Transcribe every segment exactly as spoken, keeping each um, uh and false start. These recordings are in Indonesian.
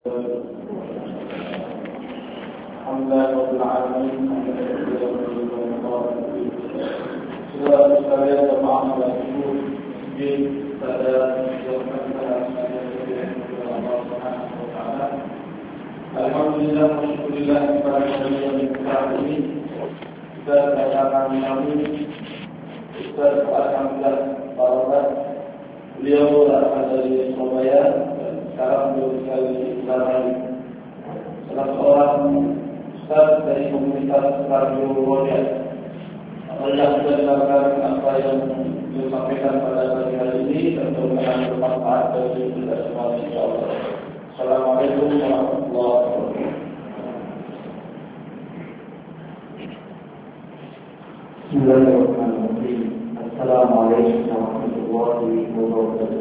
Alhamdulillah Rabbil Alamin. Saudara sekalian jemaah salat subuh di pada jam Allah Subhanahu wa taala. Alhamdulillah wa syukurillah kepada Allah yang besar ini. Kita kedatangan kami Ustaz Alhamdulillah Barat. Beliau berasal dari Surabaya dan sekarang beliau di Islam. Salah seorang Ustaz dari komunitas Radio Roja. Allah sudah dengarkan apa yang disampaikan pada pagi hari ini dan mudah-mudahan bermanfaat bagi kita semua insyaallah. Assalamualaikum warahmatullahi wabarakatuh. Bismillahirrahmanirrahim. Assalamualaikum warahmatullahi wabarakatuh.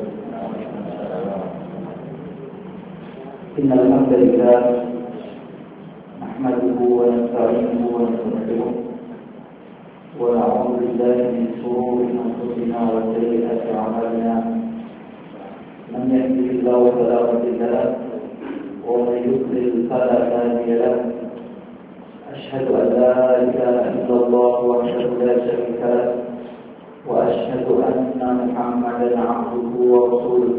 Innal hamdalillah nahmaduhu wa nasta'inuhu wa nastaghfiruh wa na'udzu billahi min shururi anfusina wa sayyi'ati a'malina. Man yahdihillahu fala mudilla lahu wa man yudlil fala hadiya lahu. أشهد أن لا إله إلا الله وحده لا شريك له وأشهد أن محمدا عبده ورسوله.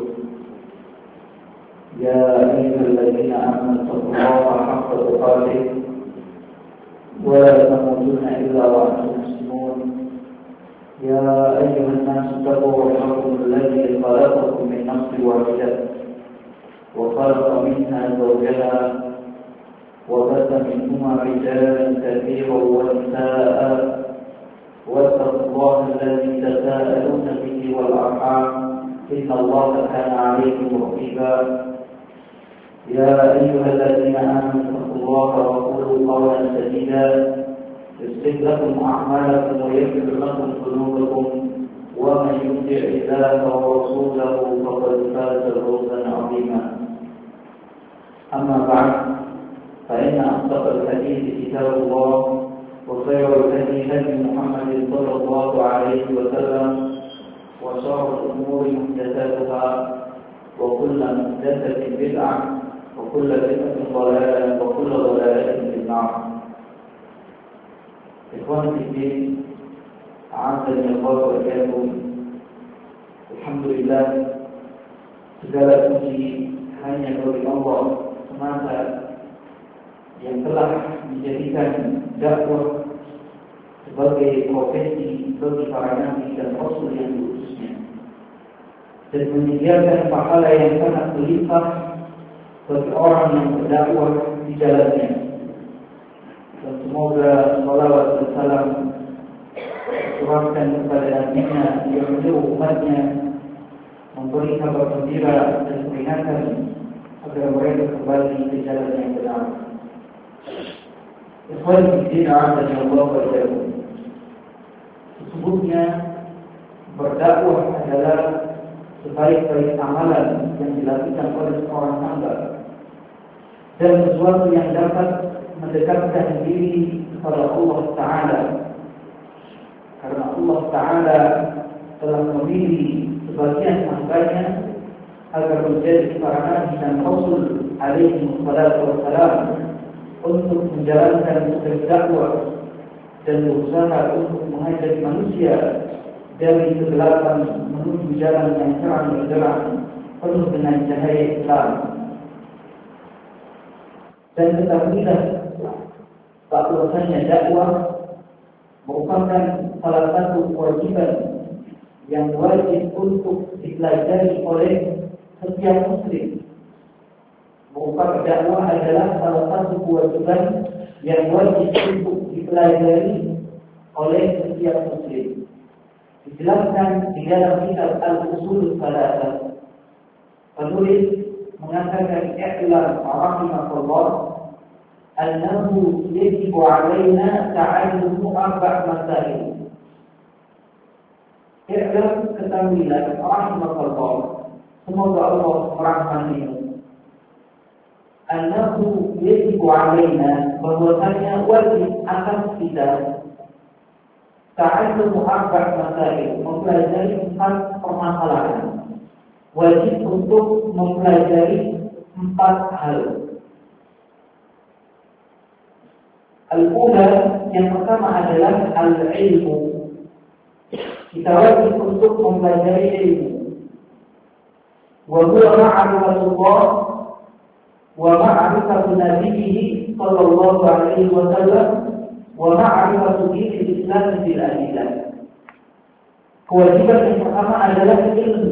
يا أيها الذين آمنوا اتقوا الله حق تقاته ولا تموتن إلا وأنتم مسلمون. يا أيها الناس اتقوا ربكم الذي خلقكم من نفس واحدة وخلق منها زوجها وبث منهما رجالا كثيرا ونساء واتقوا الله الذي تساءلون به والأرحام إن الله كان عليكم رقيبا. يا أيها الذين آمنوا اتقوا الله وقولوا قولا سديدا يصلح لكم أعمالكم ويغفر لكم ذنوبكم ومن يطع الله ورسوله فقد فاز فوزا عظيما. أما بعد، فإن أصدق الحديث كتاب الله وخير الهدي هدي محمد صلى الله عليه وسلم وشر الأمور محدثاتها وكل محدثة بدعة وكل بدعة ضلالة وكل ضلالة في النار. إخواني في الدين، أعزني الله وإياكم. Alhamdulillah, segala puji hanya bagi Allah semata yang telah menjadikan dakwah sebagai profesi bagi para nabi dan rasul yang diutusnya, dan menyediakan pahala yang sangat berlimpah bagi orang yang berdakwah di jalannya. Dan semoga salawat dan salam tercurahkan kepada nabinya yang menyeru umatnya, memberi kabar gembira dan peringatan agar mereka kembali ke jalan yang benar. Ikhwan fillah, Allah berjauh. Sesungguhnya berdakwah adalah sebaik-baik amalan yang dilakukan oleh seorang hamba dan sesuatu yang dapat mendekatkan diri kepada Allah Ta'ala, karena Allah Ta'ala telah memilih sebagian hambanya agar menjadi para nabi dan rasul alaihi wassalam untuk menjalankan tugas dakwah dan berusaha untuk mengajak manusia dari kegelapan menuju jalan yang terang benderang penuh dengan cahaya Islam. Dan ketahuilah bahwasanya dakwah merupakan salah satu kewajiban yang wajib untuk dipelajari oleh setiap muslim. Merupakan dakwah adalah salah satu kewajiban yang wajib untuk dipelajari oleh setiap muslim. Dijelaskan di dalam kitab Al-Usul Salasah. Penulis mengatakan i'lam rahimakallah annahu yajibu 'alaina ta'allumu arba' masail. I'lam, ketahuilah rahimakallah, semoga Allah merahmatimu, annahu yajibu 'alaina, bahwasanya wajib atas kita ta'allumu arba' masail, mempelajari empat permasalahan. Wajib untuk mempelajari empat hal. Al-ula, yang pertama adalah al-ilmu. Kita wajib untuk mempelajari ilmu. Wa huwa ma'rifatullah wa ma'rifatu nabiyhi sallallahu alaihi wasallam wa ma'rifatu dinil Islam bil adillah. Kewajiban yang pertama adalah ilmu.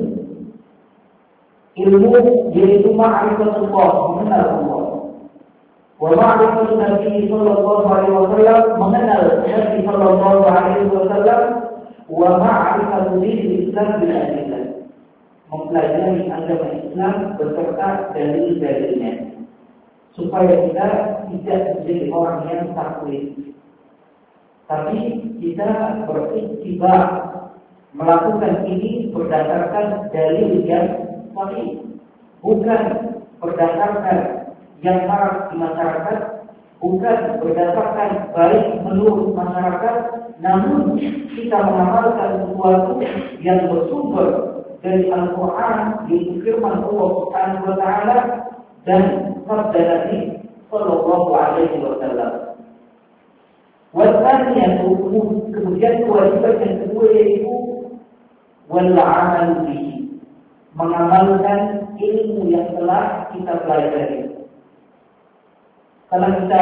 Ilmu yaitu ma'rifatullah, mengenal Allah. Wa ma'rifatu Nabi sallallahu alaihi wasallam, mengenal Nabi sallallahu alaihi wasallam, wa ma'rifatu dinil Islam bil adillah, mempelajari agama Islam beserta dalil-dalilnya, supaya kita tidak menjadi orang yang taklid, tapi kita berittiba, melakukan ini berdasarkan dalil yang sahih, bukan berdasarkan yang marak di masyarakat, bukan berdasarkan baik menurut masyarakat, namun kita mengamalkan sesuatu yang bersumber dari Al-Quran, yaitu firman Allah Subhanahu wa Ta'ala dan sabda Nabi Sallallahu Alaihi Wasallam. Wasanya, kemudian kewajiban yang kedua yaitu wal amal bihi, mengamalkan ilmu yang telah kita pelajari. Kalau kita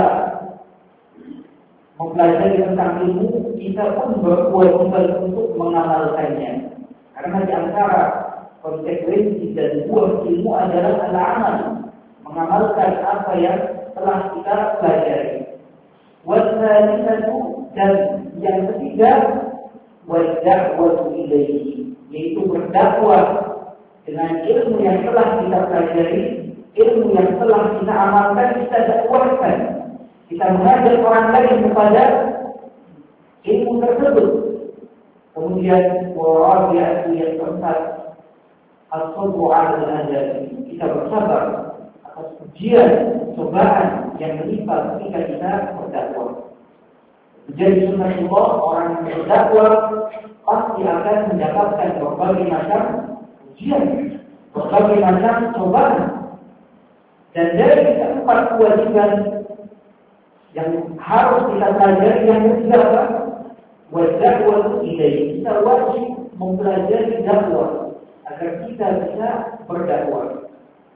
mempelajari tentang ilmu, kita pun berkewajiban untuk mengamalkannya. Karena di antara konsekuensi dan buah ilmu adalah al-amal, mengamalkan apa yang telah kita pelajari. Wasalisatu, dan yang ketiga, wad-da'watu ilaihi, yaitu berdakwah dengan ilmu yang telah kita pelajari. Ilmu yang telah kita amalkan, kita dakwahkan. Kita mengajak orang lain kepada ilmu tersebut. Kemudian warabi'atu, yang keempat, as-sabru 'ala al-adab, kita bersabar atas ujian, cobaan yang menimpa ketika kita berdakwah. Menjadi sunnahullah, orang yang berdakwah pasti akan mendapatkan berbagai macam ujian, berbagai macam cobaan. Dan dari keempat kewajiban yang harus kita pelajari, yang ketiga apa? Wad-da'watu ilaihi, kita wajib mempelajari dakwah agar kita bisa berdakwah.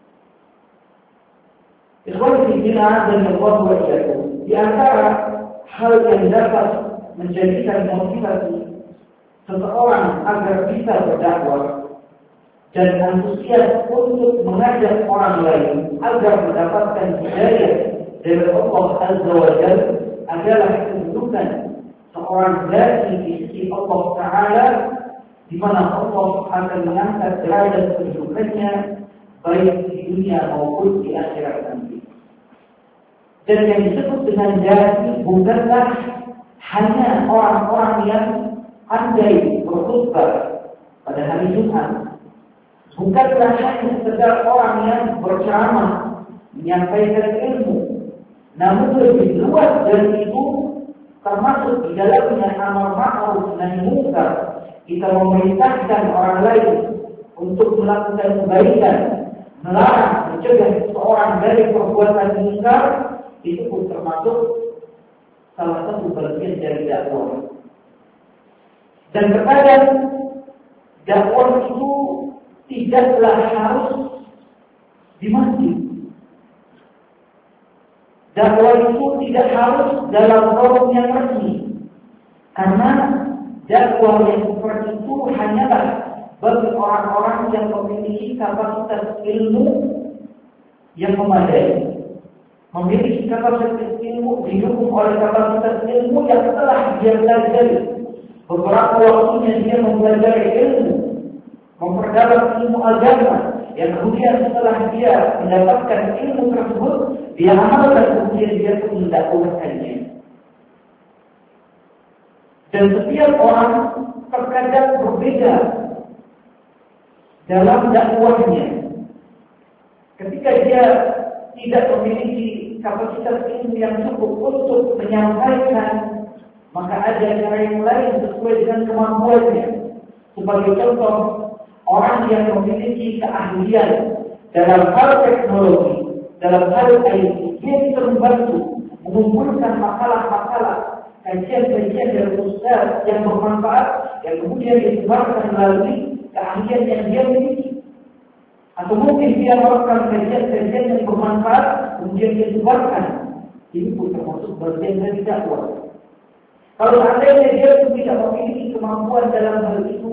Ikhwati fillah dan Allah wa iyyakum, di antara hal yang dapat menjadikan motivasi seseorang agar bisa berdakwah dan antusias untuk mengajak orang lain agar mendapatkan hidayah dari Allah Azza wa Jalla adalah kedudukan seorang dai di sisi Allah Ta'ala, di mana Allah akan mengangkat derajat kedudukannya baik di dunia maupun di akhirat nanti. Dan yang disebut dengan dai bukanlah hanya orang-orang yang pandai berkhutbah pada hari Jumat, bukanlah hanya sekedar orang yang berceramah, menyampaikan ilmu, namun lebih luas dari itu, termasuk di dalamnya amal ma'ruf nahi munkar. Kita memerintahkan orang lain untuk melakukan kebaikan, melarang, mencegah seseorang dari perbuatan munkar, itu pun termasuk salah satu bagian dari dakwah. Dan terkadang dakwah itu tidaklah harus di masjid. Dakwah itu tidak harus dalam forum yang resmi, karena dakwah yang seperti itu hanyalah bagi orang-orang yang memiliki kapasitas ilmu yang memadai, memiliki kapasitas ilmu didukung oleh kapasitas ilmu yang telah dia pelajari. Beberapa waktunya dia mempelajari ilmu, memperdalam ilmu agama, yang kemudian setelah dia mendapatkan ilmu tersebut, dia amalkan, kemudian dia pun mendakwahkannya. Dan setiap orang terkadang berbeda dalam dakwahnya. Ketika dia tidak memiliki kapasitas ilmu yang cukup untuk menyampaikan, maka ada cara yang lain sesuai dengan kemampuannya. Sebagai contoh, orang yang memiliki keahlian dalam hal teknologi, dalam hal ini, dia bisa membantu mengumpulkan makalah-makalah, kajian-kajian dari ustaz yang bermanfaat, yang kemudian disebarkan melalui keahlian yang dia miliki. Atau mungkin dia melakukan kajian-kajian yang bermanfaat, kemudian dia sebarkan. Ini pun termasuk bagian dari dakwah. Kalau seandainya dia tidak memiliki kemampuan dalam hal itu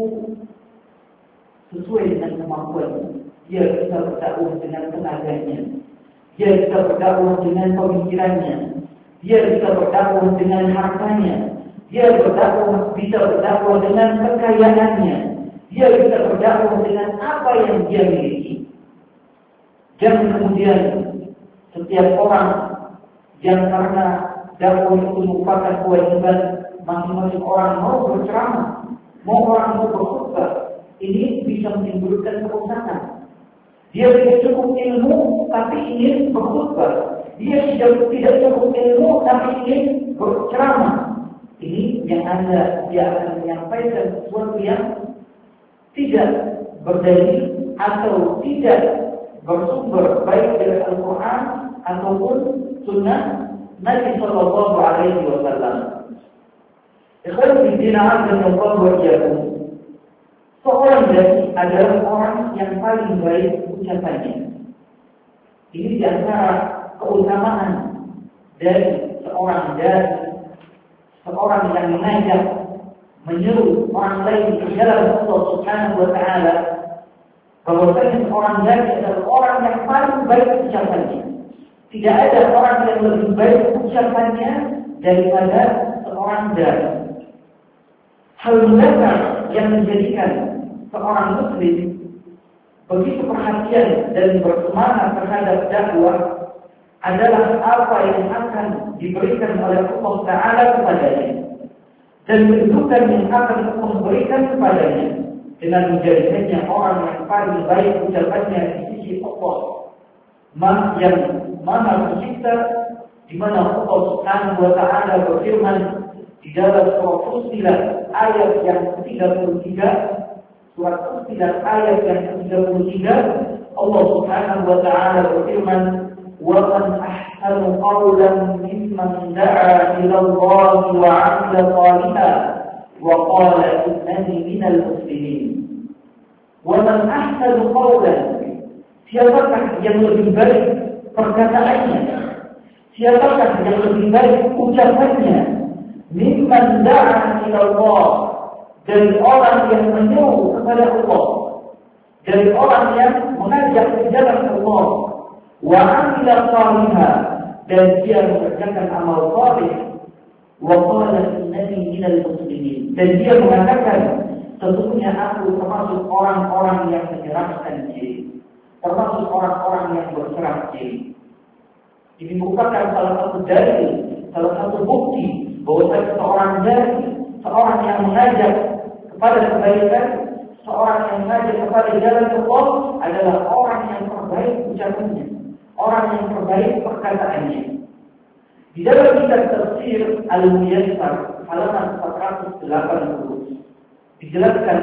sesuai dengan kemampuan, dia bisa berdakwah dengan tenaganya, dia bisa berdakwah dengan pemikirannya, dia bisa berdakwah dengan hartanya, dia berdakwah bisa berdakwah dengan kekayaannya, dia bisa berdakwah dengan apa yang dia miliki. Jangan kemudian setiap orang yang karena dakwah itu merupakan kewajiban masing-masing orang mau berceramah, mau orang mau berkhutbah, ini bisa menimbulkan kerusakan. Dia tidak cukup ilmu tapi ingin berkhutbah, dia tidak tidak cukup ilmu tapi ingin berceramah. Ini yang anda dia akan menyampaikan sesuatu yang tidak berdalil atau tidak bersumber baik dari Al-Quran ataupun Sunnah Nabi Sallallahu Alaihi Wasallam. Ikhwan fillah azza wa jalla, seorang dai adalah orang yang paling baik ucapannya. Ini di antara keutamaan dari seorang dai, seorang yang mengajak, menyeru orang lain ke jalan Allah Subhanahu wa taala, bahwasanya seorang dai adalah orang yang paling baik ucapannya. Tidak ada orang yang lebih baik ucapannya daripada seorang dai. Hal mendasar yang menjadikan seorang muslim begitu perhatian dan bersemangat terhadap dakwah adalah apa yang akan diberikan oleh Allah Ta'ala kepadanya dan kedudukan yang akan Allah berikan kepadanya dengan menjadikannya orang yang paling baik ucapannya di sisi Allah yang Maha Pencipta, di mana Allah Subhanahu wa taala berfirman di dalam surah Fussilat ayat yang ke tiga puluh tiga, surat Fussilat ayat yang ke tiga puluh tiga, Allah Subhanahu wa taala berfirman, "Wa man ahsanu qawlan mimman da'a ila Allah wa 'amila shalihan wa qala innani minal muslimin." Wa man ahsanu qawlan, siapakah yang lebih baik perkataannya, siapakah yang lebih baik ucapannya, mimman da'a ila Allah, dari orang yang menyeru kepada Allah, dari orang yang mengajak ke jalan Allah, wa 'amila shalihan, dan dia mengerjakan amal saleh, wa qala innani minal muslimin, dan dia mengatakan sesungguhnya aku termasuk orang-orang yang menyerahkan diri, termasuk orang-orang yang berserah diri. Ini merupakan salah satu dalil, salah satu bukti bahwa seorang dai, seorang yang mengajak kepada kebaikan, seorang yang mengajak kepada jalan Allah adalah orang yang terbaik ucapannya, orang yang terbaik perkataannya. Di dalam kitab tafsir Al-Muyassar halaman empat ratus delapan puluh dijelaskan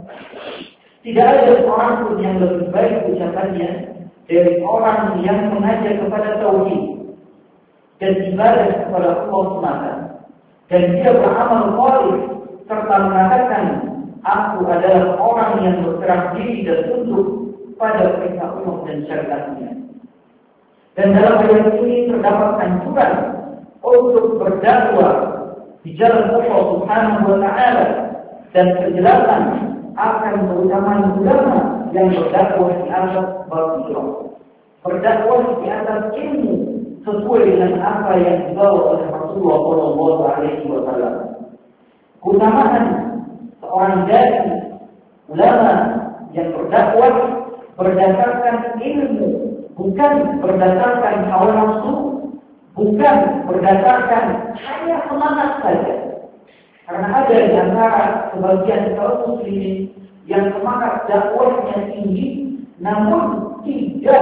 tidak ada seorang pun yang lebih baik ucapannya dari orang yang mengajak kepada tauhid dan ibadah kepada Allah semata, dan dia beramal saleh serta mengatakan aku adalah orang yang berserah diri dan tunduk pada perintah Allah dan syariatnya. Dan dalam ayat ini terdapat anjuran untuk berdakwah di jalan Allah Subhanahu wa taala dan penjelasan akan keutamaan ulama yang berdakwah di atas basirah, berdakwah di atas ilmu sesuai dengan apa yang dibawa oleh Rasulullah Shallallahu Alaihi Wasallam. Keutamaan seorang dai, ulama yang berdakwah berdasarkan ilmu, bukan berdasarkan hawa nafsu, bukan berdasarkan hanya semangat saja. Karena ada di antara sebagian kaum muslimin yang semangat dakwahnya tinggi, namun tidak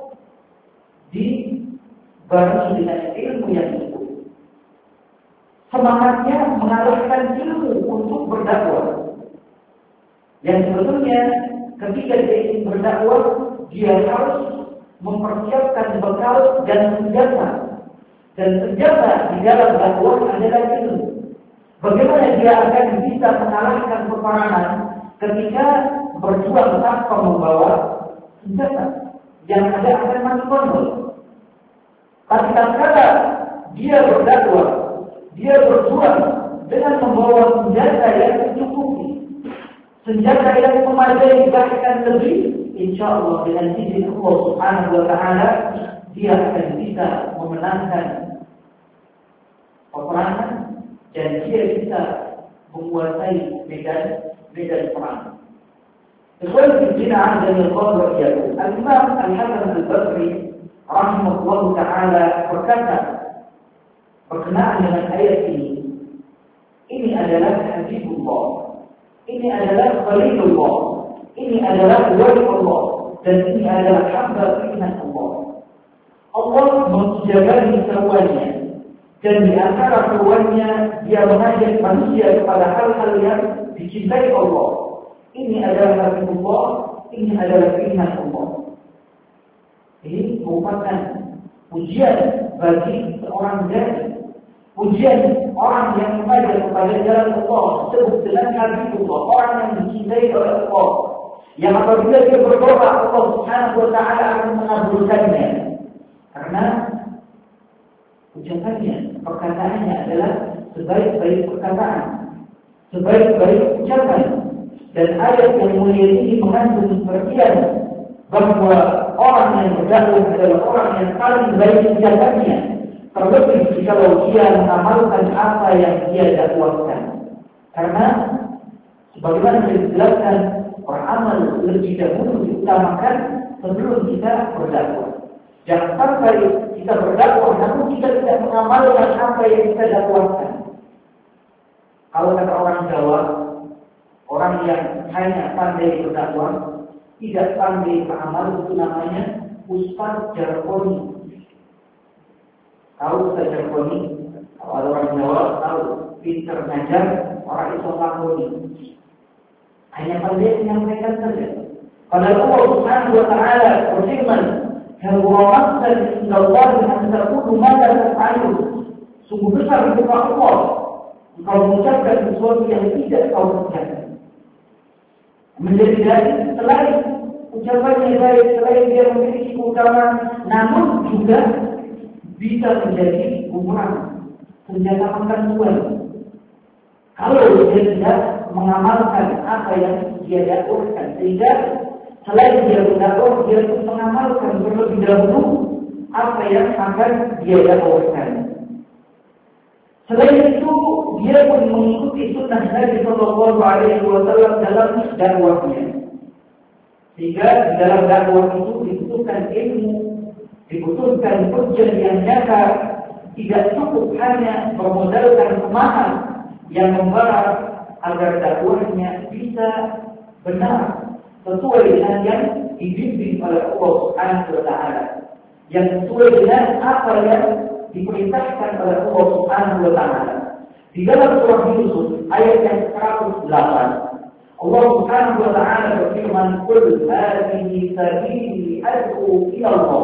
dibarengi dengan ilmu yang cukup. Semangatnya mengalahkan ilmu untuk berdakwah. Yang sebetulnya ketika dia ingin berdakwah, dia harus mempersiapkan bekal dan senjata. Dan senjata di dalam dakwah adalah ilmu. Bagaimana dia akan bisa mengalahkan peperangan ketika berjuang tanpa membawa senjata? Yang ada akan mati korban. Tapi tatkala dia berdakwah, dia berjuang dengan membawa senjata yang mencukupi, senjata yang memadai bahkan lebih, insya Allah dengan izin Allah Subhanahu wa Ta'ala dia akan bisa memenangkan peperangan dan dia bisa menguasai medan medan perang. Ikhwan fillah dan al-qadr iyyakum. Al-Imam Al-Hasan Al-Basri rahimahullah taala berkata berkenaan dengan ayat ini, ini adalah habibullah, ini adalah khalilullah, ini adalah wali Allah, dan ini adalah hamba inna Allah. Allah menjaganya semuanya, dan di antara semuanya dia mengajak manusia kepada hal-hal yang dicintai Allah. Ini adalah habibullah, ini adalah inna Allah. Ini merupakan ujian bagi seorang dai, ujian orang yang mengajak kepada jalan Allah, disebut dengan habibullah, orang yang dicintai oleh Allah, yang apabila dia berdoa Allah Subhanahu wa Ta'ala akan mengabulkannya, karena ucapannya, perkataannya adalah sebaik-baik perkataan, sebaik-baik ucapan. Dan ayat yang mulia ini mengandung pengertian bahwa orang yang berdakwah adalah orang yang paling baik ucapannya, terlebih kalau dia mengamalkan apa yang dia dakwahkan. Karena sebagaimana dijelaskan, beramal lebih dahulu diutamakan sebelum kita berdakwah. Jangan sampai kita berdakwah namun kita tidak mengamalkan apa yang kita dakwahkan. Kalau kata orang Jawa, orang yang hanya pandai berdakwah, tidak pandai beramal, itu namanya Ustaz Jarkoni. Tahu Ustaz Jarkoni? Kalau ada orang Jawa tahu, pintar ngajar, orang itu lakoni. Hanya pandai menyampaikan saja. Pada Allah Subhanahu wa Ta'ala berfirman, "Hawamatsan indallah an taqulu ma la taf'alun." Sungguh besar di muka Allah engkau mengucapkan sesuatu yang tidak kau kerjakan. Menjadi dari selain ucapannya baik, selain dia memiliki keutamaan, namun juga bisa menjadi bumerang, senjata makan tuan. Kalau dia tidak mengamalkan apa yang dia dakwahkan, sehingga selain dia berdakwah, dia pun mengamalkan terlebih dahulu apa yang akan dia dakwahkan. Selain itu, dia pun mengikuti sunnah Nabi Sallallahu Alaihi Wasallam dalam dakwahnya. Sehingga di dalam dakwah itu dibutuhkan ilmu, dibutuhkan hujjah yang nyata, tidak cukup hanya bermodalkan pemahaman yang membara agar dakwahnya bisa benar sesuai dengan yang dibimbing oleh Allah Subhanahu wa Ta'ala, yang sesuai dengan apa yang diperintahkan oleh Allah Subhanahu wa Ta'ala. Di dalam surah Yusuf ayat yang seratus delapan, Allah Subhanahu wa Ta'ala berfirman, "Qul hadhihi sabili ad'u ila Allah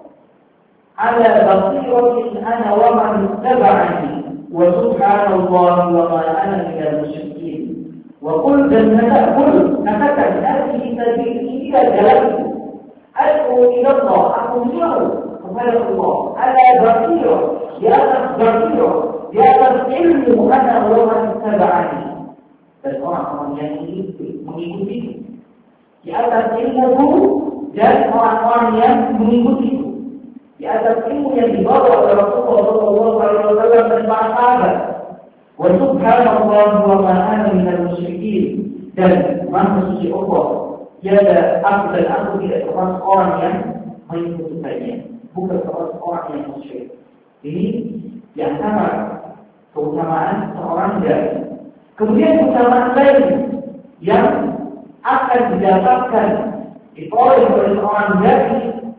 ala basiratin ana wa man ittaba'ani wa subhanallahi wa ma ana minal musyrikin." Wa qul dan qul katakan hadhihi sabili, ini adalah ad'u ila Allah, aku menyeru kepada Allah ala basirah, di atas basirah, di atas ilmu ana wa man ittaba'ani, dan orang-orang yang mengikuti, mengikuti di atas ilmu dan orang-orang yang mengikuti di atas ilmu yang dibawa oleh Rasulullah Shallallahu Alaihi Wasallam dan para sahabat. Wa subhanallahi wa ma ana minal musyrikin, dan Maha Suci Allah, tiada aku dan aku tidak termasuk orang yang mengikuti saja, bukan termasuk orang yang musyrik. Ini di antara keutamaan seorang dai. Kemudian keutamaan lain yang akan didapatkan diperoleh oleh seorang dai,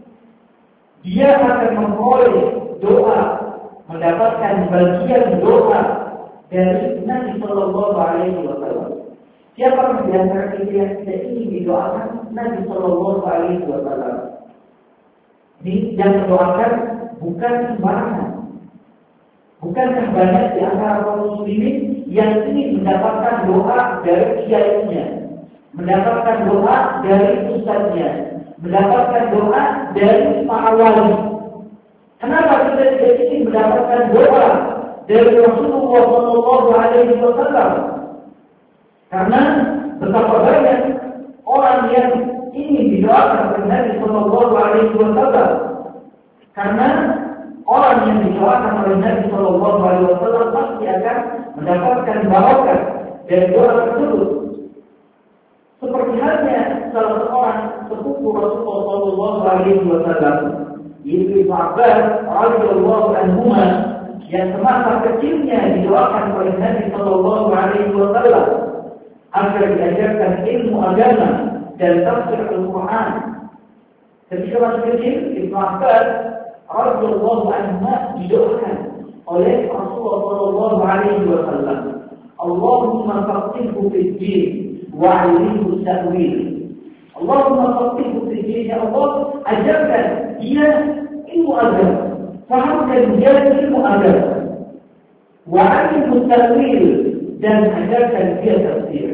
dia akan memperoleh doa, mendapatkan bagian doa dari Nabi Sallallahu Alaihi Wasallam. Siapa di antara kita yang tidak ingin didoakan Nabi Sallallahu Alaihi Wasallam? Ini yang mendoakan bukan sembarangan. Bukankah banyak di antara kaum muslimin yang ingin mendapatkan doa dari kiainya, mendapatkan doa dari ustadznya, mendapatkan doa dari para wali? Kenapa kita tidak ingin mendapatkan doa dari Rasulullah shallallahu alaihi wasallam? Karena betapa banyak orang yang ingin didoakan oleh Nabi shallallahu alaihi wasallam. Karena orang yang didoakan oleh Nabi shallallahu alaihi wasallam pasti akan mendapatkan barokah dari doa tersebut. Seperti halnya salah seorang sepupu Rasulullah shallallahu alaihi wasallam, yaitu Ibnu Abbas radhiyallahu anhu, yang semasa kecilnya didoakan oleh Nabi shallallahu alaihi wasallam agar diajarkan ilmu agama dan tafsir Al-Quran. Ketika masih kecil, Ibnu Abbas radhiyallahu anhu didoakan oleh Rasulullah shallallahu alaihi wasallam, Allahumma faqihhu fid din wa 'allimhu ta'wil. Allahumma faqihhu fid din, ya Allah, ajarkan dia ilmu agama, fahamkan dia ilmu agama, wa 'allimhu ta'wil, dan ajarkan dia tafsir.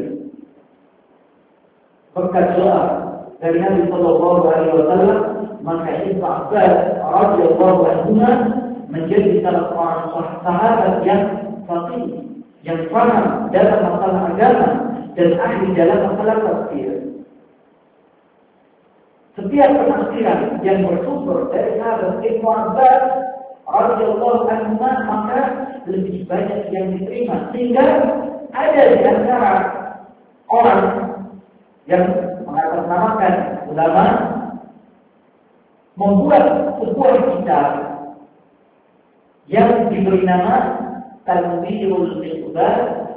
Berkat doa dari Nabi shallallahu alaihi wasallam, maka Ibnu Abbas radhiyallahu anhu menjadi salah seorang sahabat yang faqih, yang paham dalam masalah agama dan ahli dalam masalah tafsir. Setiap penafsiran yang bersumber dari sahabat Ibnu Abbas radhiyallahu anhu maka lebih banyak yang diterima, sehingga ada di antara orang yang mengatasnamakan ulama membuat sebuah kitab yang diberi nama Tanbihul Iqbal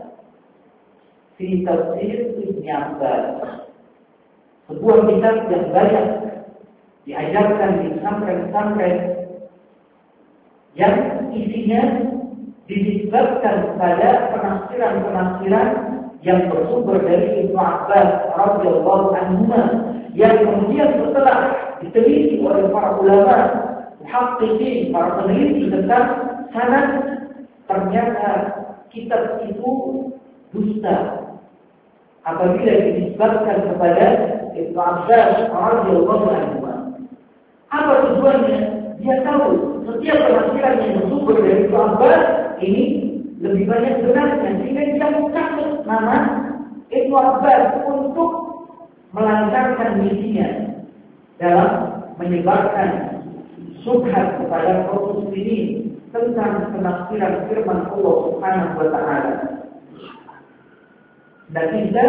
fi Tafsir Ibnu Abbas. Sebuah kitab yang banyak diajarkan di pesantren-pesantren, yang isinya dinisbatkan pada penafsiran-penafsiran yang bersumber dari Ibnu Abbas radhiyallahu anhu, yang kemudian setelah diteliti oleh para ulama, muhaqqiqin, para peneliti tentang sanad, ternyata kitab itu dusta apabila dinisbatkan kepada Ibnu Abbas radhiyallahu anhu. Apa tujuannya? Dia tahu setiap penafsiran yang bersumber dari Ibnu Abbas ini lebih banyak benarnya, sehingga dia takut nama Ibnu Abbas untuk melancarkan misinya dalam menyebarkan syubhat kepada kaum muslimin tentang penafsiran firman Allah Subhanahu wa taala. Dan kita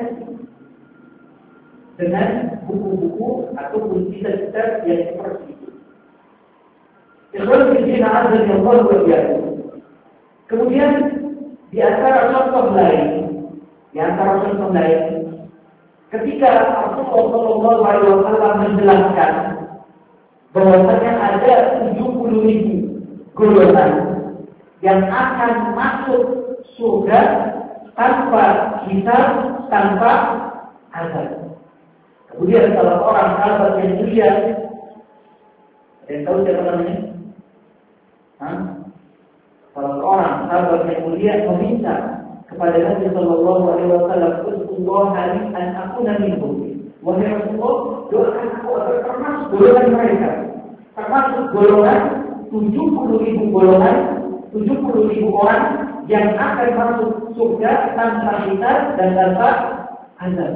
dengan buku-buku ataupun kitab-kitab yang seperti itu. Ikhwan fillah azza wa jalla. Kemudian di antara contoh lain, di antara contoh lain, ketika Rasulullah shallallahu alaihi wasallam menjelaskan bahwasanya ada tujuh puluh ribu golongan yang akan masuk surga tanpa hisab, tanpa azab. Kemudian salah orang sahabat yang mulia, ada yang tahu siapa namanya? Hah? Salah seorang sahabat yang mulia meminta kepada Nabi Sallallahu Alaihi Wasallam, "Usulullah hari an aku minhum." Wahai Rasulullah, doakan aku agar termasuk golongan mereka, termasuk golongan tujuh puluh ribu golongan, tujuh puluh ribu orang yang akan masuk surga tanpa hisab dan tanpa azab.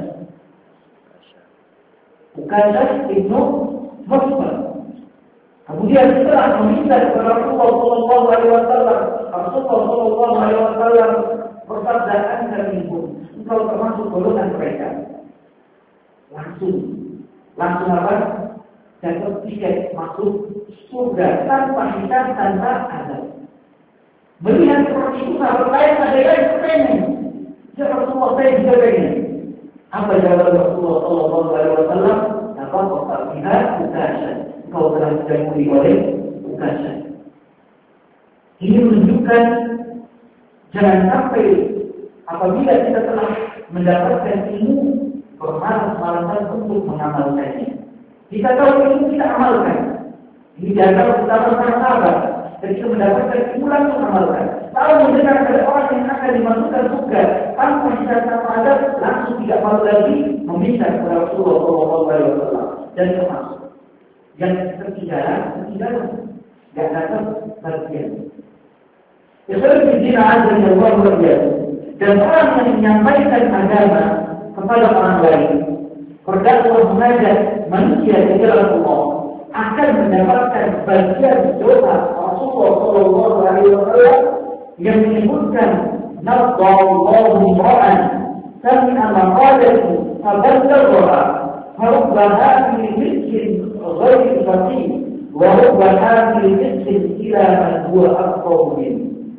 Bukankah Ibnu Mas'ud? Kemudian setelah meminta kepada Rasulullah Sallallahu Alaihi Wasallam, Rasulullah Sallallahu Alaihi Wasallam bersabda, "Anta minhum." Engkau termasuk golongan mereka. Langsung, langsung apa? Dapat tiket masuk surga tanpa hisab, tanpa azab. Melihat seperti itu, sahabat lain ada yang bertanya, "Ya Rasulullah, saya juga pengen." Apa jawaban Rasulullah Sallallahu Alaihi Wasallam? Apa kata kita? Bukan. Kau telah ditemui oleh bukan. Ini menunjukkan jangan sampai apabila kita telah mendapatkan ilmu bermalas-malasan untuk mengamalkannya. Kita tahu ilmu kita amalkan, Ini dasar utama para sahabat. Ketika mendapatkan pulang mengamalkan. Kalau mendengar ada orang yang akan dimasukkan surga tanpa disyarat ada, langsung tidak malu lagi meminta kepada Rasulullah shallallahu alaihi wasallam dan termasuk yang ketinggalan, ketinggalan, tidak dapat bagian. Seperti dina azza wa jalla dan orang yang menyampaikan agama kepada orang lain, berdakwah mengajak manusia ke jalan Allah, akan mendapatkan bagian doa Rasulullah shallallahu alaihi wasallam yang menyebutkan nadallahu ra'an sami'a maqalatu faballagha farubba hadhihi miskin ghairi faqih wa rubba hadhihi miskin ila man huwa aqrab min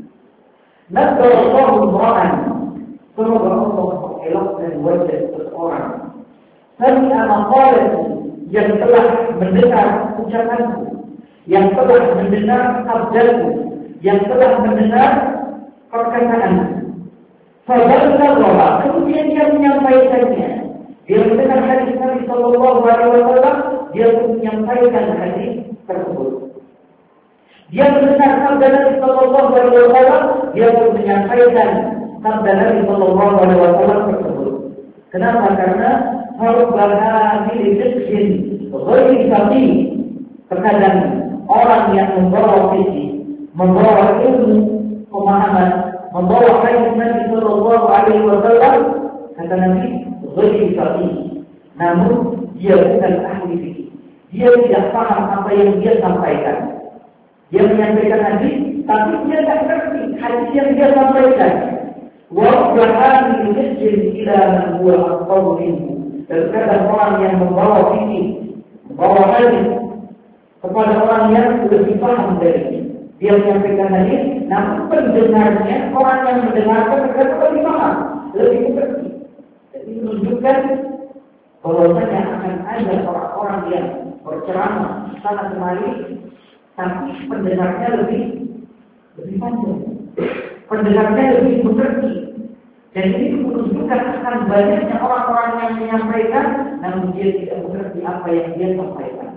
nadallahu ra'an. Semoga Allah mengelakkan wajah seseorang sami'a maqalatu yang telah mendengar ucapanku, yang telah mendengar sabdaku, yang telah mendengar perkataanku. Faballagha, kemudian dia menyampaikannya. Dia mendengar hadis Nabi Sallallahu Alaihi Wasallam, dia pun menyampaikan hadis tersebut. Dia mendengar sabda Nabi Sallallahu Alaihi Wasallam, dia pun menyampaikan sabda Nabi Sallallahu Alaihi Wasallam tersebut. Kenapa? Karena Harubbaha birizqin ghairi faqih. Terkadang orang yang membawa visi, membawa ilmu, pemahaman, membawa hadis Nabi Sallallahu Alaihi Wasallam, kata Nabi, ghairi faqih. Namun dia bukan ahli fikih. Dia tidak paham apa yang dia sampaikan. Dia menyampaikan hadis, tapi dia tidak mengerti hadis yang dia sampaikan. Wa rabbaha birizqin ila man huwa aqrab minhu. Terkadang orang yang membawa fikih, membawa hadis kepada orang yang lebih paham dari dia menyampaikan hadis, namun pendengarnya, orang yang mendengarkan terkadang lebih paham, lebih mengerti. Jadi menunjukkan bahwasanya akan ada orang-orang yang berceramah sana kemari, tapi pendengarnya lebih lebih panjang, pendengarnya lebih mengerti. Dan ini menunjukkan akan banyaknya orang-orang yang menyampaikan, namun dia tidak mengerti apa yang dia sampaikan.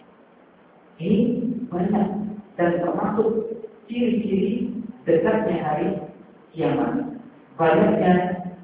Ini banyak dan termasuk ciri-ciri dekatnya hari kiamat. Banyaknya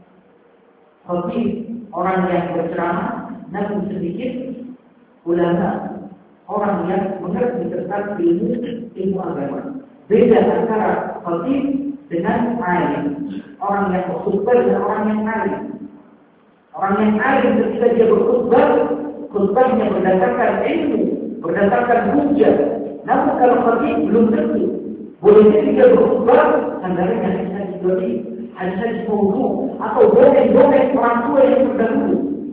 khotib, orang yang berceramah, namun sedikit ulama, orang yang mengerti tentang ilmu ilmu agama. Beda antara khotib dengan alim. Orang yang berkhutbah dan orang yang alim. Orang yang alim ketika dia berkhutbah, khutbahnya berdasarkan ilmu, berdasarkan hujah. Namun kalau khatib belum tentu. Boleh jadi dia berkhutbah, anggaran hadis-hadis dari hadis-hadis maudhu atau dongeng-dongeng orang tua yang terdahulu.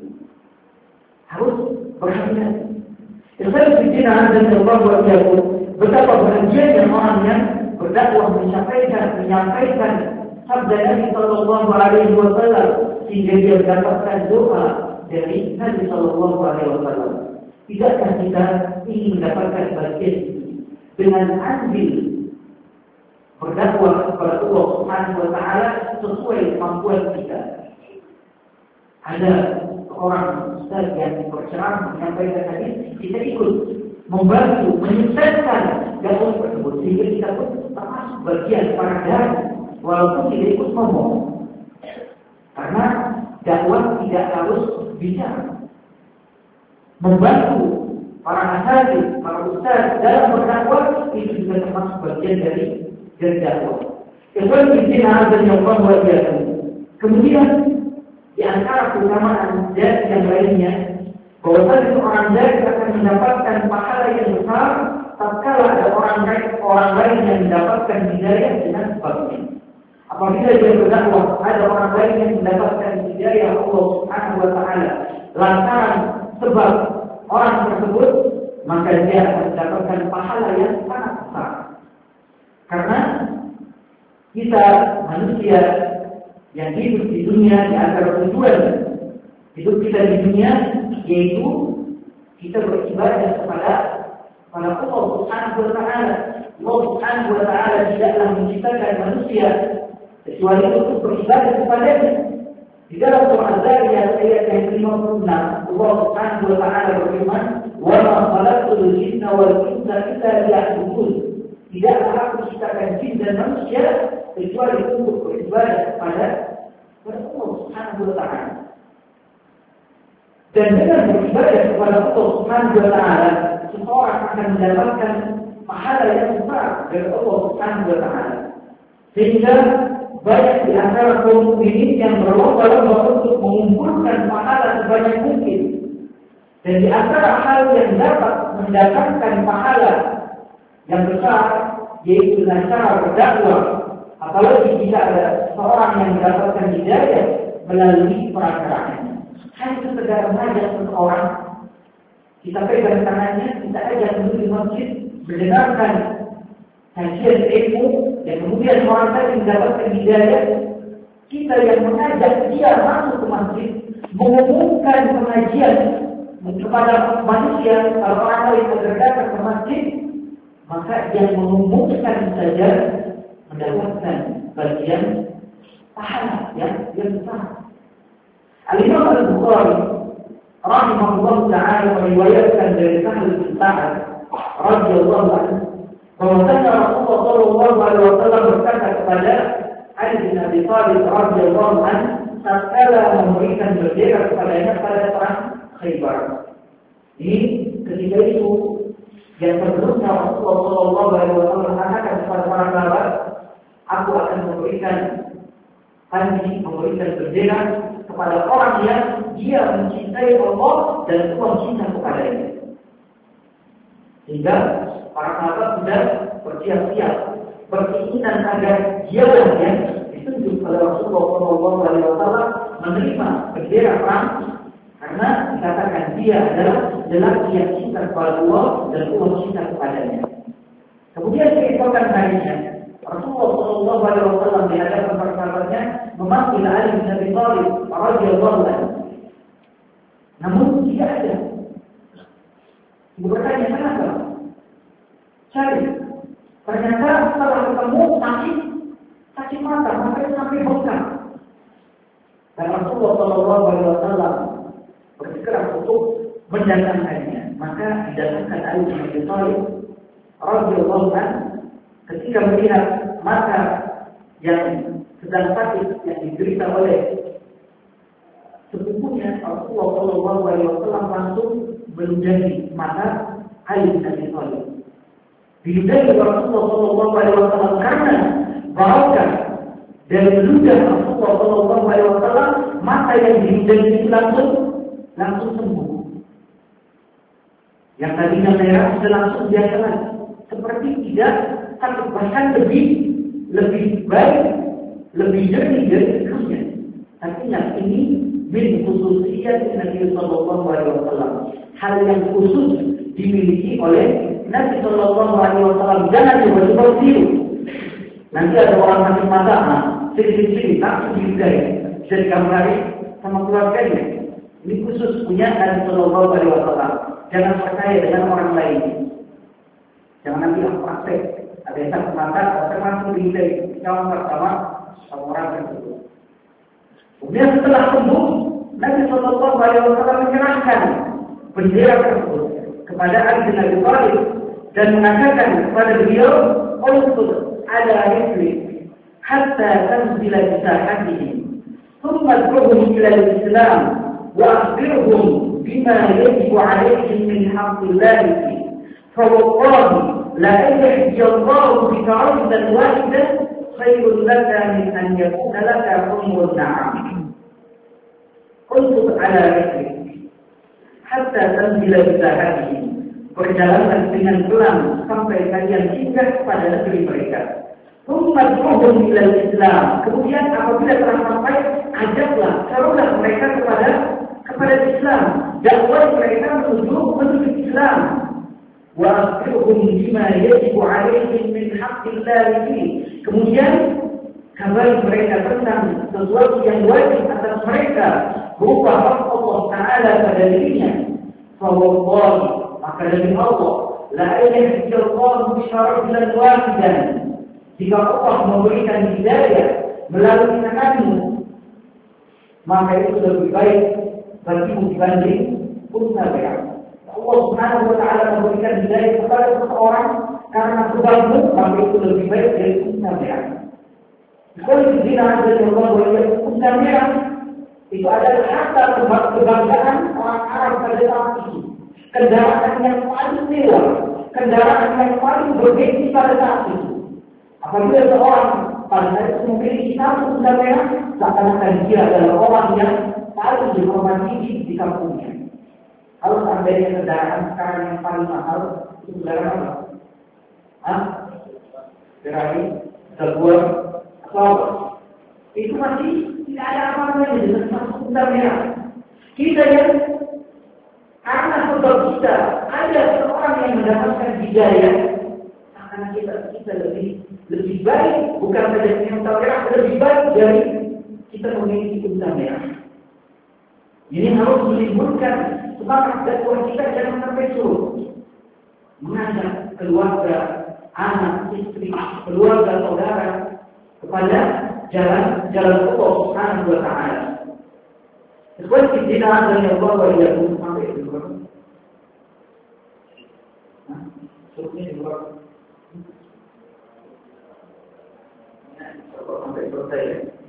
Harus berhati-hati. Seperti di azza wa jalla, betapa bahagianya orang yang berdakwah menyampaikan menyampaikan sabda Nabi Sallallahu Alaihi Wasallam sehingga dia mendapatkan doa dari Nabi Sallallahu Alaihi Wasallam. Tidakkah kita ingin mendapatkan bagian dengan andil berdakwah kepada Allah Subhanahu Wa Taala sesuai kemampuan kita? Ada orang ustaz yang berceramah menyampaikan hadis, kita ikut membantu menyukseskan dakwah tersebut sehingga kita pun termasuk bagian para dai walaupun tidak ikut ngomong. Karena dakwah tidak harus bicara. Membantu para asatidz, para ustaz dalam berdakwah itu juga termasuk bagian dari dari dakwah. Seperti azza wa jalla. Kemudian di antara keutamaan dai yang lainnya, bahwasanya seorang dai akan mendapatkan pahala yang besar tatkala ada orang lain orang lain yang mendapatkan hidayah dengan sebabnya. Apabila dia berdakwah ada orang lain yang mendapatkan hidayah Allah Subhanahu Wa Taala lantaran sebab orang tersebut, maka dia akan mendapatkan pahala yang sangat besar. Karena kita manusia yang hidup di dunia, di antara tujuan hidup kita di dunia yaitu kita beribadah kepada kepada Allah Subhanahu Wa Taala. Allah Subhanahu Wa Taala tidaklah menciptakan manusia kecuali untuk beribadah kepadanya. Di dalam surah Az-Zariyat ayat yang lima puluh enam, Allah Subhanahu wa taala berfirman, "Wa ma khalaqtul jinna wal insa illa liya'budun." Tidaklah aku ciptakan jin dan manusia kecuali untuk beribadah kepada Allah Subhanahu wa taala. Dan dengan beribadah kepada Allah Subhanahu wa taala, seseorang akan mendapatkan pahala yang besar dari Allah Subhanahu wa taala. Sehingga banyak di antara kaum mukminin yang berlomba-lomba untuk mengumpulkan pahala sebanyak mungkin. Dan di antara hal yang dapat mendatangkan pahala yang besar yaitu dengan cara berdakwah. Apalagi jika ada seorang yang mendapatkan hidayah melalui perantaraannya. Hanya sekedar mengajak seseorang, kita pegang tangannya, kita ajak menuju masjid, mendengarkan kajian ilmu, dan kemudian orang tadi mendapatkan hidayah. Kita yang mengajak dia masuk ke masjid, mengumumkan pengajian kepada manusia, kalau orang lain agar datang ke masjid, maka yang mengumumkan saja mendapatkan bagian pahala yang yang besar. Al-Imam Al-Bukhari rahimahullah ta'ala meriwayatkan dari Sahal bin Sa'ad radhiyallahu anhu bahwasanya Rasulullah sallallahu alaihi wasallam berkata kepada Ali bin Abi Thalib radhiyallahu anhu tatkala memberikan bendera kepadanya pada perang Khaybar. Ini ketika itu yang sebelumnya Rasulullah sallallahu alaihi wasallam mengatakan kepada para sahabat, aku akan memberikan panji, memberikan bendera kepada orang yang dia mencintai Allah dan Allah cinta kepadanya. Sehingga para sahabat sudah bersiap-siap, berkeinginan agar dialah yang ditunjuk oleh Rasulullah shallallahu alaihi wasallam menerima bendera perang, karena dikatakan dia adalah lelaki yang cinta kepada Allah dan Allah cinta kepadanya. Kemudian keesokan harinya Rasulullah shallallahu alaihi wasallam di hadapan para sahabatnya memanggil Ali bin Abi Thalib radhiyallahu anhu. Namun tidak ada. Ibu bertanya, kenapa? Cari. Ternyata setelah ketemu sakit, sakit mata, makanya sampai bengkak. Dan Rasulullah shallallahu alaihi wasallam bergerak untuk mendatangkannya. Maka didatangkan Ali bin Abi Thalib radhiyallahu anhu. Ketika melihat mata yang sedang sakit yang diderita oleh sepupunya, Rasulullah shallallahu alaihi wasallam langsung menjadi mata Ali bin Abi Thalib. Diludahi Rasulullah shallallahu alaihi wasallam karena barakah dari ludah Rasulullah shallallahu alaihi wasallam, mata yang diludahi itu langsung langsung sembuh. Yang tadinya merah sudah langsung biasa lagi, seperti tidak sakit, bahkan lebih lebih baik, lebih jernih dari sebelumnya. Artinya ini min khususiyat Nabi Sallallahu Alaihi Wasallam, hal yang khusus dimiliki oleh Nabi Sallallahu Alaihi Wasallam. Jangan coba-coba tiru. Nanti ada orang sakit mata, nah, sini-sini langsung diludahi, bisa digambarin sama keluarganya. Ini khusus punya Nabi Sallallahu Alaihi Wasallam. Jangan percaya dengan orang lain. Jangan nanti yang praktek. Ada yang sakit mata, ada langsung diludahi. Jangan pertama sama orang tersebut. Kemudian setelah sembuh, Nabi Sallallahu Alaihi Wasallam menyerahkan bendera tersebut kepada Ali bin Abi Thalib dan mengatakan kepada beliau, "Unsur ala rizli hatta tanzila bi sahatihi, thumma ad'uhum ila al-Islam wa akhbirhum bima yajibu 'alayhim min haqqillahi fa wallahi la yahdi Allahu bika 'abdan wahidan khairun laka min an yakuna laka umrun na'am." Unsur ala rizli hatta tanzila bi sahatihi, berjalanlah dengan pelan sampai kalian singgah pada negeri mereka. Tumad'uhum ila Islam, kemudian apabila telah sampai, ajaklah, serulah mereka kepada kepada Islam, dakwah mereka menuju menuju Islam. Wa akhbirhum bima yajibu 'alaihim min haqqillahi, kemudian kabari mereka tentang sesuatu yang wajib atas mereka berupa hak Allah Ta'ala pada dirinya. Fa wallahi, maka demi Allah, la yahdi Allahu bika rajulan wahidan, jika Allah memberikan hidayah melalui tanganmu maka itu lebih baik bagimu dibanding unta merah. Allah Subhanahu wa Ta'ala memberikan hidayah kepada seseorang karena sebabmu, maka itu lebih baik dari unta merah. Kalau dibina dari Allah bahwa unta merah itu adalah harta kebanggaan orang Arab pada saat itu. Kendaraan yang paling mewah, kendaraan yang paling bergengsi pada saat itu. Apabila seorang pada saat itu memiliki satu unta merah, seakan-akan dia adalah orang yang paling dihormati di kampungnya. Kalau seandainya kendaraan sekarang yang paling mahal, itu kendaraan apa? Hah? Ferrari, Jaguar, atau apa? Itu masih tidak ada apa-apanya dengan satu unta merah. Kita yang karena sebab kita ada seorang yang mendapatkan hidayah, karena kita kita lebih lebih baik, bukan saja yang unta merah, lebih baik dari kita memiliki unta merah. Ini harus menimbulkan semangat dakwah kita jangan sampai surut. Mengajak keluarga, anak, istri, keluarga, saudara kepada jalan jalan Allah Subhanahu wa Ta'ala. Seperti kita dan Allah wa iyyakum sampai itu. Nah, surutnya juga. Sampai selesai.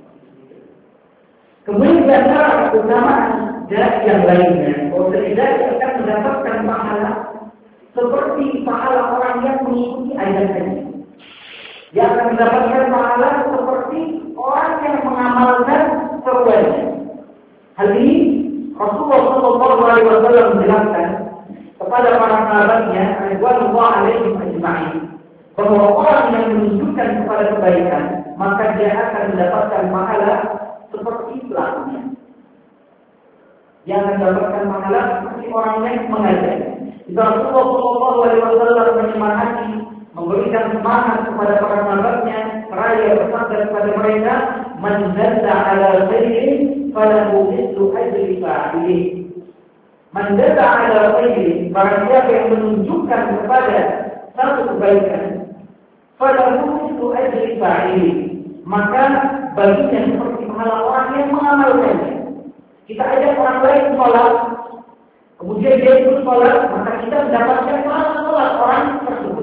Kemudian di antara keutamaan dari yang lainnya, bahwa tidak akan mendapatkan pahala seperti pahala orang yang mengikuti ajarannya. Dia akan mendapatkan pahala seperti orang yang mengamalkan seruannya. Hal ini Rasulullah Shallallahu Alaihi Wasallam menjelaskan kepada para sahabatnya, radhiyallahu alaihim ajma'in, bahwa orang yang menunjukkan kepada kebaikan, maka dia akan mendapatkan pahala seperti pelakunya. Dia akan mendapatkan pahala seperti orang yang mengajar. Jika Rasulullah Shallallahu Alaihi Wasallam menyemangati, memberikan semangat kepada para sahabatnya, seraya bersabda kepada mereka, "Man dalla ala khairin falahu mithlu ajri fa'ilih." Man dalla ala khairin, barang siapa yang menunjukkan kepada satu kebaikan, falahu mithlu ajri fa'ilih, maka baginya seperti pahala orang yang mengamalkannya. Kita ajak orang lain sholat, kemudian dia ikut sholat, maka kita mendapatkan pahala sholat orang tersebut.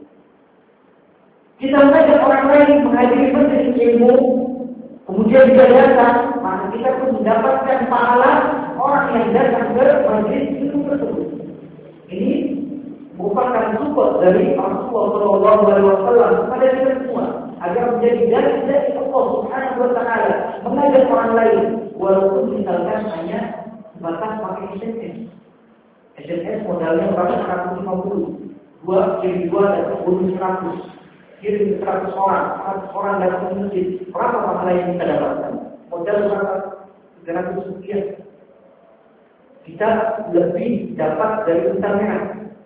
Kita mengajak orang lain menghadiri majelis ilmu, kemudian dia datang, maka kita pun mendapatkan pahala orang yang datang ke majelis ilmu tersebut. Ini merupakan support dari Rasulullah Shallallahu Alaihi Wasallam kepada kita semua agar menjadi dari Allah Subhanahu Wa Taala mengajak orang lain, walaupun misalkan hanya sebatas pakai S M S. S M S modalnya berapa? seratus lima puluh. Dua kirim dua dan bonus seratus. Kirim seratus orang, seratus orang datang ke masjid. Berapa pahala yang kita dapatkan? Modal berapa? tiga ratus rupiah. Kita lebih dapat dari unta merah.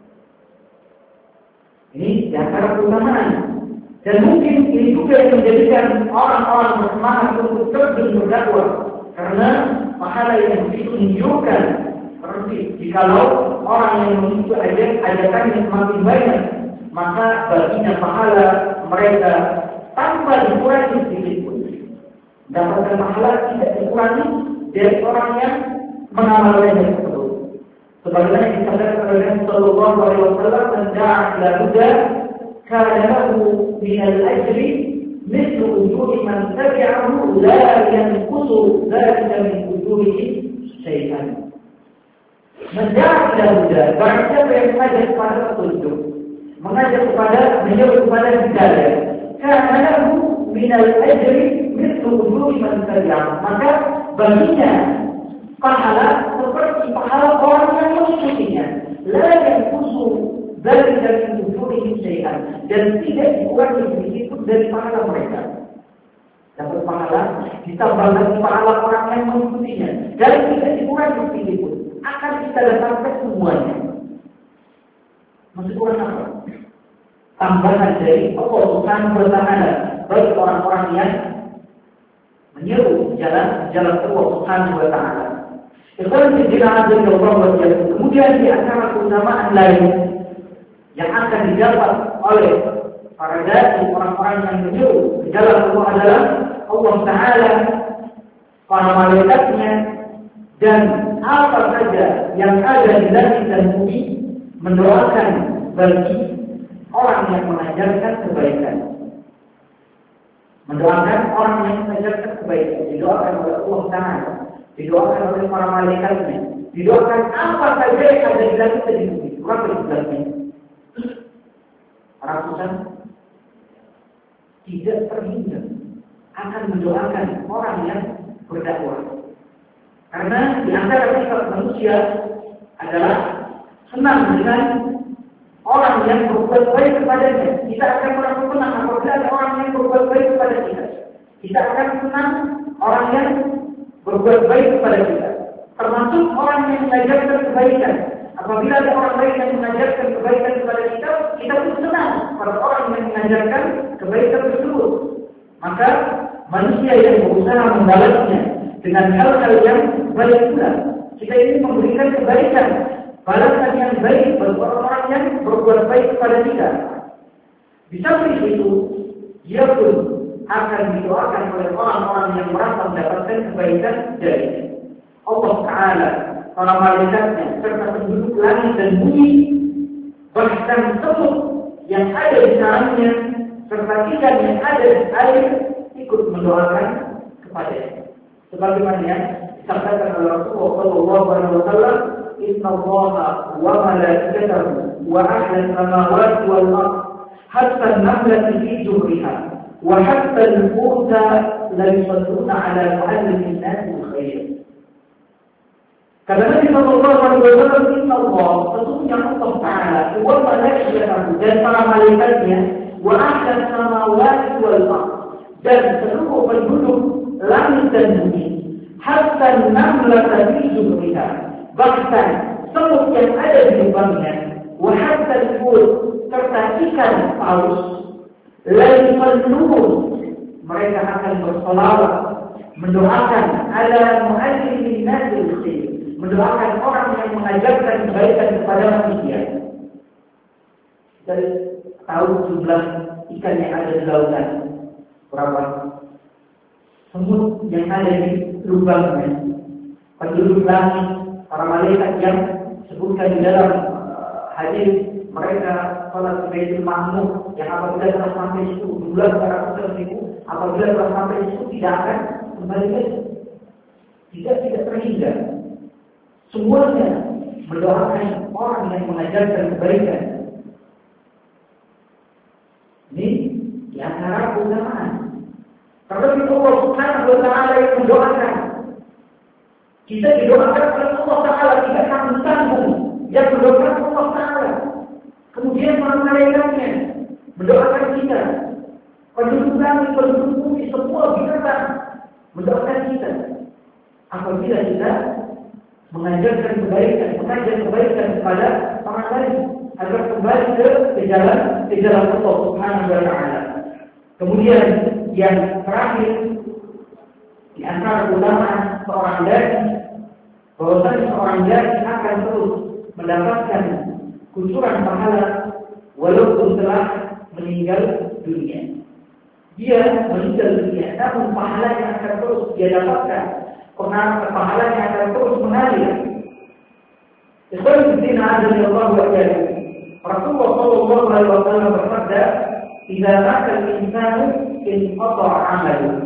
Ini di antara keutamaan. Dan mungkin ini juga yang menjadikan orang-orang bersemangat untuk terus berdakwah, karena pahala yang begitu menunjukkan seperti jikalau orang yang mengikuti ajakan ajakan yang semakin banyak, maka baginya pahala mereka tanpa dikurangi sedikit pun. Dapatkan pahala tidak dikurangi dari orang yang mengamalkan tersebut. Sebagaimana disabdakan oleh Nabi Sallallahu Alaihi Wasallam, "Menda'a ila huda kana lahu min al-ajri mithlu ujuri man tabi'ahu la yanqusu dzalika min ujurihi syai'an." Menda'a ila huda, barang siapa yang mengajak kepada petunjuk, mengajak kepada menyeru kepada hidayah, kana lahu min al-ajri mithlu ujuri man tabi'ahu, maka baginya pahala seperti pahala orang yang mengikutinya, la yanqusu dzalika min ujurihim syai'an, dan tidak dikurangi sedikit pun dari pahala mereka. Dapat pahala ditambah lagi pahala orang yang mengikutinya, dan tidak dikurangi sedikit pun. Akan kita dapatkan semuanya. Masih kurang apa? Tambahan dari Allah Subhanahu wa Ta'ala bagi orang-orang yang menyeru jalan jalan Allah Subhanahu wa Ta'ala. Kemudian di antara keutamaan lain yang akan didapat oleh para dai, orang-orang yang menyeru ke jalan Allah adalah Allah Ta'ala para malaikatnya, dan apa saja yang ada di langit dan bumi mendoakan bagi orang yang mengajarkan kebaikan. Mendoakan orang yang mengajarkan kebaikan, didoakan oleh Allah Taala, didoakan oleh para malaikatnya, didoakan apa saja yang ada di langit dan bumi. Berapa jumlahnya? Ratusan? Tidak terhingga akan mendoakan orang yang berdakwah. Karena di antara sifat manusia adalah senang dengan orang yang berbuat baik kepadanya. Kita akan merasa senang apabila ada orang yang berbuat baik kepada kita. Kita akan senang orang yang berbuat baik kepada kita. Termasuk orang yang mengajarkan kebaikan. Apabila ada orang lain yang mengajarkan kebaikan kepada kita, kita pun senang pada orang yang mengajarkan kebaikan tersebut. Maka manusia yang berusaha membalasnya dengan hal-hal yang baik pula. Kita ini memberikan kebaikan, balasan yang baik bagi orang-orang yang berbuat baik kepada kita. Di samping itu, dia pun akan didoakan oleh orang-orang yang merasa mendapatkan kebaikan dari Allah Taala, para malaikatnya, serta penduduk langit dan bumi, bahkan semut yang ada di sarangnya, serta ikan yang ada di air ikut mendoakan kepadanya. Sebagaimana yang disampaikan oleh Rasulullah Shallallahu Alaihi Wasallam, Inna Allaha wa malaikatahu wa ahla samawati wal ard hatta an-namlati fi juhriha wa hatta al-huta la yusalluna ala muallimin nas bil khair. Kata Nabi Shallallahu Alaihi Wasallam, Inna Allah, sesungguhnya Allah Taala wa malaikatahu dan para malaikatnya wa ahla samawati wal ard dan seluruh penduduk langit dan bumi, hatta namlata fi juhriha, bahkan semut yang ada di lubangnya, wa hatta al-hut, serta ikan paus, la yusallun, mereka akan bersolawat, mendoakan ala muallimin nas bil khair, mendoakan orang yang mengajarkan kebaikan kepada manusia. Dari tahu jumlah ikan yang ada di lautan berapa? Semut yang ada di lubangnya, penduduk langit, para malaikat yang sebutkan di dalam uh, hadis mereka salat di Baitul Ma'mur, yang apabila telah sampai situ bulan seratus ribu, apabila telah sampai situ tidak akan kembali lagi, tidak tidak terhingga. Semuanya mendoakan orang yang mengajarkan kebaikan. Ini di antara keutamaan. Karena itu Allah Subhanahu wa Ta'ala yang mendoakan. Kita didoakan oleh Allah Ta'ala, tidak tanggung-tanggung. Yang mendoakan Allah Ta'ala. Kemudian para malaikatnya mendoakan kita. Penduduk langit, penduduk bumi, semua binatang mendoakan kita. Apabila kita mengajarkan kebaikan, mengajar kebaikan kepada orang lain agar kembali ke ke jalan ke jalan Allah Subhanahu wa Ta'ala. Kemudian yang terakhir di antara keutamaan seorang dai, bahwasanya seorang dai akan terus mendapatkan kucuran pahala walaupun telah meninggal dunia. Dia meninggal dunia, namun pahalanya akan terus dia dapatkan. Pahalanya akan terus mengalir. Ikhwan fillah azza wa jalla. Rasulullah sallallahu alaihi wasallam bersabda, "Idza mata al-insanu inqata'a 'amaluhu."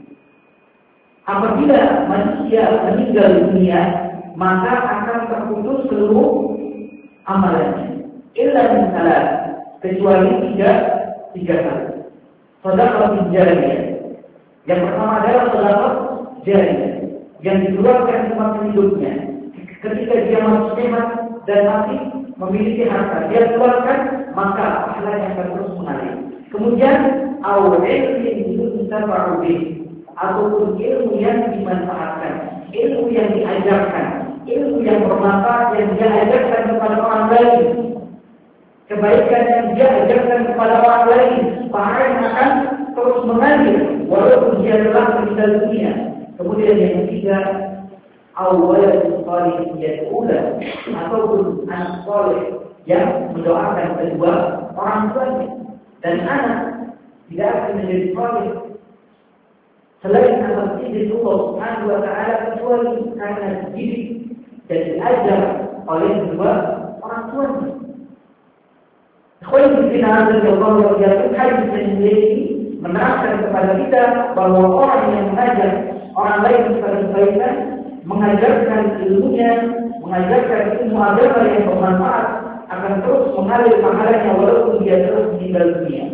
Apabila manusia meninggal dunia, maka akan terputus seluruh amalannya. Illa min salat, kecuali tiga tiga hal. Sedekah jariyah. Yang pertama adalah sedekah jariyah yang dikeluarkan semasa hidupnya. Ketika dia masih sehat dan masih memiliki harta, dia keluarkan, maka pahalanya akan terus mengalir. Kemudian awal ilmu yuntafa'a bih, ataupun ilmu yang dimanfaatkan, ilmu yang diajarkan, ilmu yang bermanfaat yang dia ajarkan kepada orang lain, kebaikan yang dia ajarkan kepada orang lain, pahalanya akan terus mengalir walaupun dia telah meninggal dunia. Kemudian yang ketiga, awal salih yad'ula, ataupun anak saleh yang mendoakan kedua orang tuanya. Dan anak tidak akan menjadi saleh selain atas izin Allah Subhanahu wa taala kecuali karena dididik dan diajar oleh kedua orang tuanya. Ikhwan fillah radhiyallahu anhu hadis ini menerangkan kepada kita bahwa orang yang mengajar orang lain kepada kebaikan, mengajarkan ilmunya, mengajarkan ilmu agama yang bermanfaat, akan terus mengalir pahalanya walaupun dia terus meninggal dunia.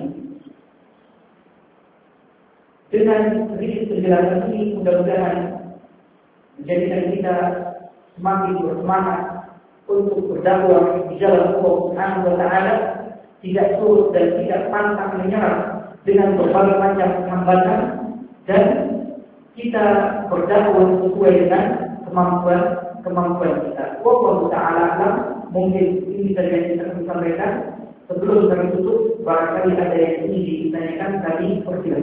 Dengan sedikit penjelasan ini mudah-mudahan menjadikan kita semakin bersemangat untuk berdakwah di jalan Allah Subhanahu wa taala, tidak surut dan tidak pantang menyerah dengan berbagai macam hambatan, dan kita berdakwah sesuai dengan kemampuan kemampuan kita. Wallahu taala mungkin ini saja yang kita sampaikan. Sebelum kami tutup, barangkali ada yang ingin ditanyakan, kami persilakan.